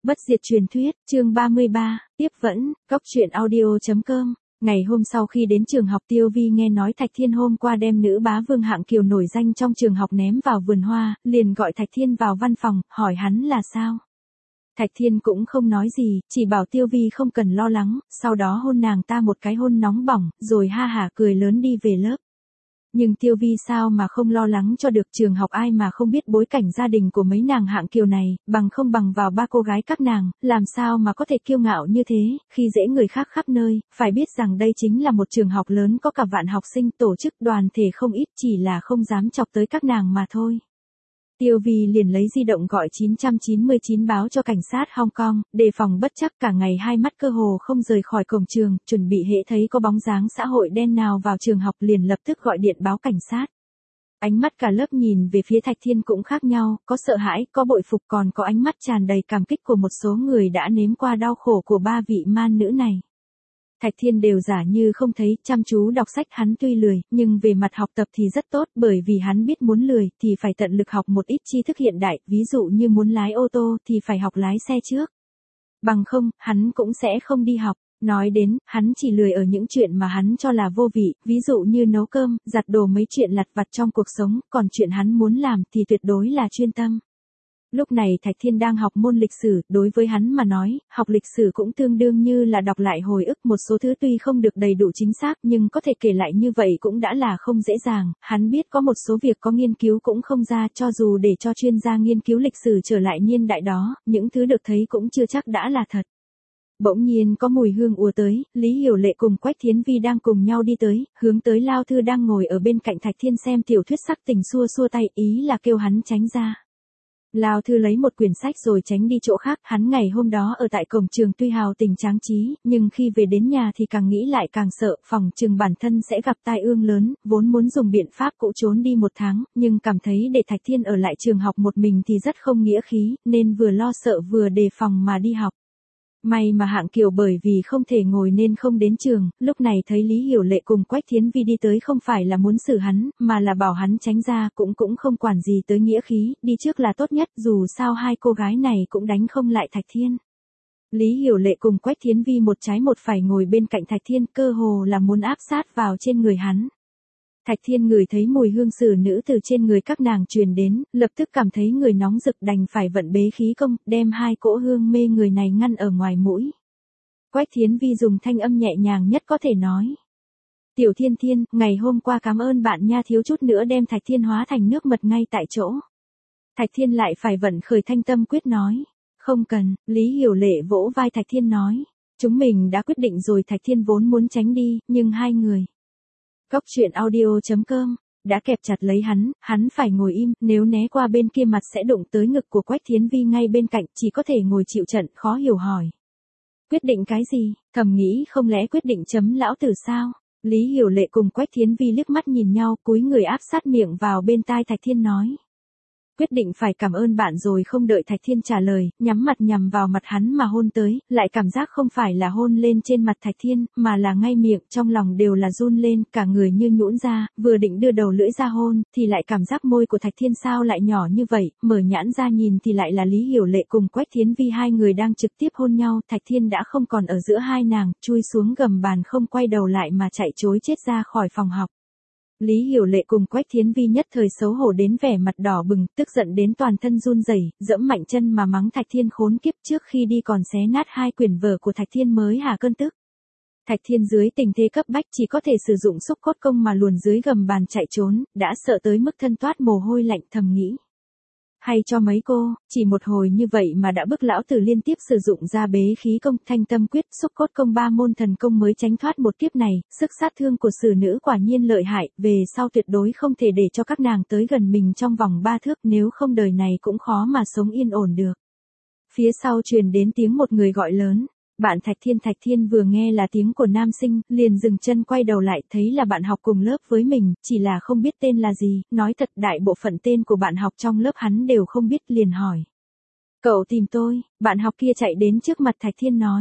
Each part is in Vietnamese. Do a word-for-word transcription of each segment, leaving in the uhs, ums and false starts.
Bất diệt truyền thuyết, chương ba mươi ba, tiếp vẫn, góc truyện audio chấm com. Ngày hôm sau khi đến trường học, Tiêu Vi nghe nói Thạch Thiên hôm qua đem nữ bá vương hạng kiều nổi danh trong trường học ném vào vườn hoa, liền gọi Thạch Thiên vào văn phòng, hỏi hắn là sao. Thạch Thiên cũng không nói gì, chỉ bảo Tiêu Vi không cần lo lắng, sau đó hôn nàng ta một cái hôn nóng bỏng, rồi ha hả cười lớn đi về lớp. Nhưng Tiêu Vi sao mà không lo lắng cho được, trường học ai mà không biết bối cảnh gia đình của mấy nàng hạng kiều này, bằng không bằng vào ba cô gái các nàng, làm sao mà có thể kiêu ngạo như thế, khi dễ người khác khắp nơi, phải biết rằng đây chính là một trường học lớn có cả vạn học sinh, tổ chức đoàn thể không ít, chỉ là không dám chọc tới các nàng mà thôi. Tiêu Vi liền lấy di động gọi chín chín chín báo cho cảnh sát Hong Kong, đề phòng bất trắc, cả ngày hai mắt cơ hồ không rời khỏi cổng trường, chuẩn bị hễ thấy có bóng dáng xã hội đen nào vào trường học liền lập tức gọi điện báo cảnh sát. Ánh mắt cả lớp nhìn về phía Thạch Thiên cũng khác nhau, có sợ hãi, có bội phục, còn có ánh mắt tràn đầy cảm kích của một số người đã nếm qua đau khổ của ba vị man nữ này. Thạch Thiên đều giả như không thấy, chăm chú đọc sách. Hắn tuy lười, nhưng về mặt học tập thì rất tốt, bởi vì hắn biết muốn lười thì phải tận lực học một ít tri thức hiện đại, ví dụ như muốn lái ô tô thì phải học lái xe trước. Bằng không, hắn cũng sẽ không đi học. Nói đến, hắn chỉ lười ở những chuyện mà hắn cho là vô vị, ví dụ như nấu cơm, giặt đồ, mấy chuyện lặt vặt trong cuộc sống, còn chuyện hắn muốn làm thì tuyệt đối là chuyên tâm. Lúc này Thạch Thiên đang học môn lịch sử, đối với hắn mà nói, học lịch sử cũng tương đương như là đọc lại hồi ức, một số thứ tuy không được đầy đủ chính xác nhưng có thể kể lại như vậy cũng đã là không dễ dàng, hắn biết có một số việc có nghiên cứu cũng không ra, cho dù để cho chuyên gia nghiên cứu lịch sử trở lại niên đại đó, những thứ được thấy cũng chưa chắc đã là thật. Bỗng nhiên có mùi hương ùa tới, Lý Hiểu Lệ cùng Quách Thiến Vi đang cùng nhau đi tới, hướng tới Lao Thư đang ngồi ở bên cạnh Thạch Thiên xem tiểu thuyết sắc tình, xua xua tay, ý là kêu hắn tránh ra. Lao Thư lấy một quyển sách rồi tránh đi chỗ khác, hắn ngày hôm đó ở tại cổng trường tuy hào tình tráng trí, nhưng khi về đến nhà thì càng nghĩ lại càng sợ, phòng chừng bản thân sẽ gặp tai ương lớn, vốn muốn dùng biện pháp cũ trốn đi một tháng, nhưng cảm thấy để Thạch Thiên ở lại trường học một mình thì rất không nghĩa khí, nên vừa lo sợ vừa đề phòng mà đi học. May mà hạng kiều bởi vì không thể ngồi nên không đến trường, lúc này thấy Lý Hiểu Lệ cùng Quách Thiến Vi đi tới không phải là muốn xử hắn, mà là bảo hắn tránh ra, cũng cũng không quản gì tới nghĩa khí, đi trước là tốt nhất, dù sao hai cô gái này cũng đánh không lại Thạch Thiên. Lý Hiểu Lệ cùng Quách Thiến Vi một trái một phải ngồi bên cạnh Thạch Thiên, cơ hồ là muốn áp sát vào trên người hắn. Thạch Thiên ngửi thấy mùi hương xử nữ từ trên người các nàng truyền đến, lập tức cảm thấy người nóng rực, đành phải vận bế khí công, đem hai cỗ hương mê người này ngăn ở ngoài mũi. Quách Thiến Vi dùng thanh âm nhẹ nhàng nhất có thể nói. Tiểu Thiên Thiên, ngày hôm qua cảm ơn bạn nha, thiếu chút nữa đem Thạch Thiên hóa thành nước mật ngay tại chỗ. Thạch Thiên lại phải vận khởi thanh tâm quyết nói. Không cần, Lý Hiểu Lệ vỗ vai Thạch Thiên nói. Chúng mình đã quyết định rồi. Thạch Thiên vốn muốn tránh đi, nhưng hai người. Góc truyện audio chấm com đã kẹp chặt lấy hắn, hắn phải ngồi im, nếu né qua bên kia mặt sẽ đụng tới ngực của Quách Thiến Vi ngay bên cạnh, chỉ có thể ngồi chịu trận, khó hiểu hỏi. Quyết định cái gì? Thầm nghĩ không lẽ quyết định chấm lão tử sao? Lý Hiểu Lệ cùng Quách Thiến Vi liếc mắt nhìn nhau, cúi người áp sát miệng vào bên tai Thạch Thiên nói. Quyết định phải cảm ơn bạn rồi. Không đợi Thạch Thiên trả lời, nhắm mặt nhằm vào mặt hắn mà hôn tới, lại cảm giác không phải là hôn lên trên mặt Thạch Thiên, mà là ngay miệng, trong lòng đều là run lên, cả người như nhũn ra, vừa định đưa đầu lưỡi ra hôn, thì lại cảm giác môi của Thạch Thiên sao lại nhỏ như vậy, mở nhãn ra nhìn thì lại là Lý Hiểu Lệ cùng Quách Thiến Vi, hai người đang trực tiếp hôn nhau. Thạch Thiên đã không còn ở giữa hai nàng, chui xuống gầm bàn, không quay đầu lại mà chạy trối chết ra khỏi phòng học. Lý Hiểu Lệ cùng Quách Thiến Vi nhất thời xấu hổ đến vẻ mặt đỏ bừng, tức giận đến toàn thân run rẩy, dẫm mạnh chân mà mắng Thạch Thiên khốn kiếp, trước khi đi còn xé nát hai quyển vở của Thạch Thiên mới hả cơn tức. Thạch Thiên dưới tình thế cấp bách chỉ có thể sử dụng xúc cốt công mà luồn dưới gầm bàn chạy trốn, đã sợ tới mức thân toát mồ hôi lạnh, thầm nghĩ. Hay cho mấy cô, chỉ một hồi như vậy mà đã bức lão tử liên tiếp sử dụng ra bế khí công, thanh tâm quyết, xúc cốt công, ba môn thần công mới tránh thoát một kiếp này, sức sát thương của xử nữ quả nhiên lợi hại, về sau tuyệt đối không thể để cho các nàng tới gần mình trong vòng ba thước, nếu không đời này cũng khó mà sống yên ổn được. Phía sau truyền đến tiếng một người gọi lớn. Bạn Thạch Thiên. Thạch Thiên vừa nghe là tiếng của nam sinh, liền dừng chân quay đầu lại, thấy là bạn học cùng lớp với mình, chỉ là không biết tên là gì, nói thật đại bộ phận tên của bạn học trong lớp hắn đều không biết, liền hỏi. Cậu tìm tôi? Bạn học kia chạy đến trước mặt Thạch Thiên nói.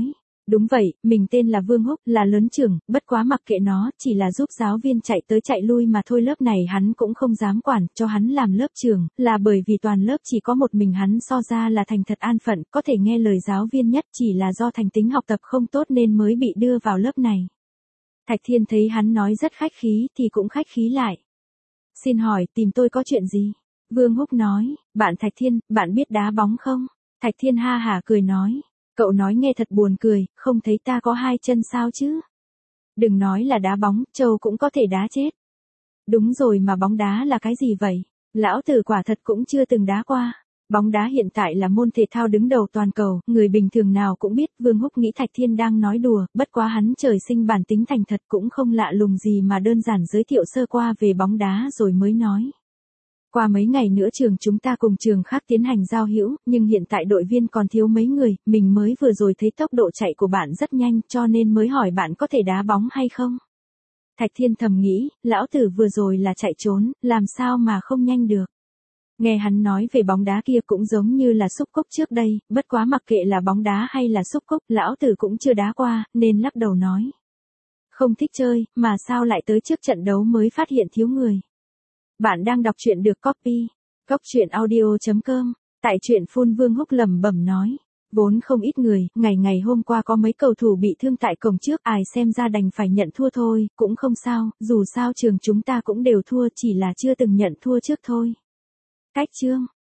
Đúng vậy, mình tên là Vương Húc, là lớn trưởng, bất quá mặc kệ nó, chỉ là giúp giáo viên chạy tới chạy lui mà thôi. Lớp này hắn cũng không dám quản, cho hắn làm lớp trưởng, là bởi vì toàn lớp chỉ có một mình hắn so ra là thành thật an phận, có thể nghe lời giáo viên nhất, chỉ là do thành tính học tập không tốt nên mới bị đưa vào lớp này. Thạch Thiên thấy hắn nói rất khách khí thì cũng khách khí lại. Xin hỏi, tìm tôi có chuyện gì? Vương Húc nói, bạn Thạch Thiên, bạn biết đá bóng không? Thạch Thiên ha hả cười nói. Cậu nói nghe thật buồn cười, không thấy ta có hai chân sao chứ? Đừng nói là đá bóng, trâu cũng có thể đá chết. Đúng rồi, mà bóng đá là cái gì vậy? Lão tử quả thật cũng chưa từng đá qua. Bóng đá hiện tại là môn thể thao đứng đầu toàn cầu, người bình thường nào cũng biết. Vương Húc nghĩ Thạch Thiên đang nói đùa, bất quá hắn trời sinh bản tính thành thật cũng không lạ lùng gì mà đơn giản giới thiệu sơ qua về bóng đá rồi mới nói. Qua mấy ngày nữa trường chúng ta cùng trường khác tiến hành giao hữu, nhưng hiện tại đội viên còn thiếu mấy người, mình mới vừa rồi thấy tốc độ chạy của bạn rất nhanh cho nên mới hỏi bạn có thể đá bóng hay không. Thạch Thiên thầm nghĩ, lão tử vừa rồi là chạy trốn, làm sao mà không nhanh được. Nghe hắn nói về bóng đá kia cũng giống như là xúc cúc trước đây, bất quá mặc kệ là bóng đá hay là xúc cúc, lão tử cũng chưa đá qua, nên lắc đầu nói. Không thích chơi, mà sao lại tới trước trận đấu mới phát hiện thiếu người. Bạn đang đọc truyện được copy. Góc truyện audio chấm com. Tại truyện phun Vương Húc lẩm bẩm nói. Vốn không ít người, ngày ngày hôm qua có mấy cầu thủ bị thương tại cổng trước, ai xem ra đành phải nhận thua thôi, cũng không sao, dù sao trường chúng ta cũng đều thua, chỉ là chưa từng nhận thua trước thôi. Cách chương